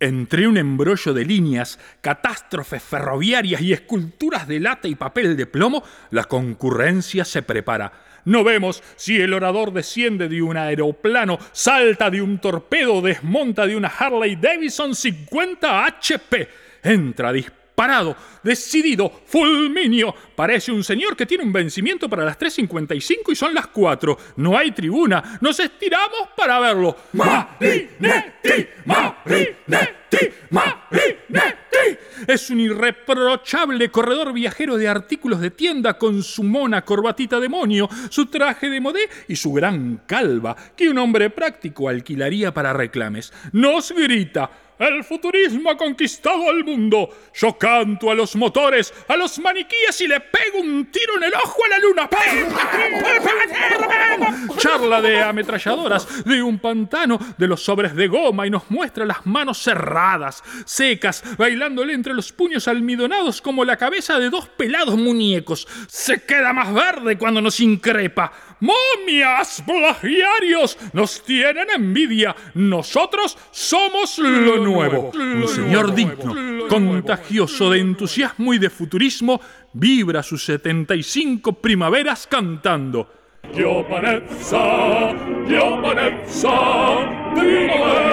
Entre un embrollo de líneas, catástrofes ferroviarias y esculturas de lata y papel de plomo, la concurrencia se prepara. No vemos si el orador desciende de un aeroplano, salta de un torpedo o desmonta de una Harley Davidson 50 HP. Entra disparado, decidido, fulminio. Parece un señor que tiene un vencimiento para las 3:55 y son las 4. No hay tribuna. Nos estiramos para verlo. ¡Marinetti! ¡Marinetti! ¡Marinetti! Es un irreprochable corredor viajero de artículos de tienda con su mona corbatita demonio, su traje de modé y su gran calva que un hombre práctico alquilaría para reclames. Nos grita: el futurismo ha conquistado al mundo. Yo canto a los motores, a los maniquíes y le pego un tiro en el ojo a la luna. Charla de ametralladoras, de un pantano, de los sobres de goma y nos muestra las manos cerradas, secas, bailándole entre los puños almidonados como la cabeza de dos pelados muñecos. Se queda más verde cuando nos increpa. ¡Momias, plagiarios! Nos tienen envidia. Nosotros somos lo nuevo. Un señor digno, contagioso de entusiasmo y de futurismo, vibra sus 75 primaveras cantando: Giovanezza, giovanezza, primavera.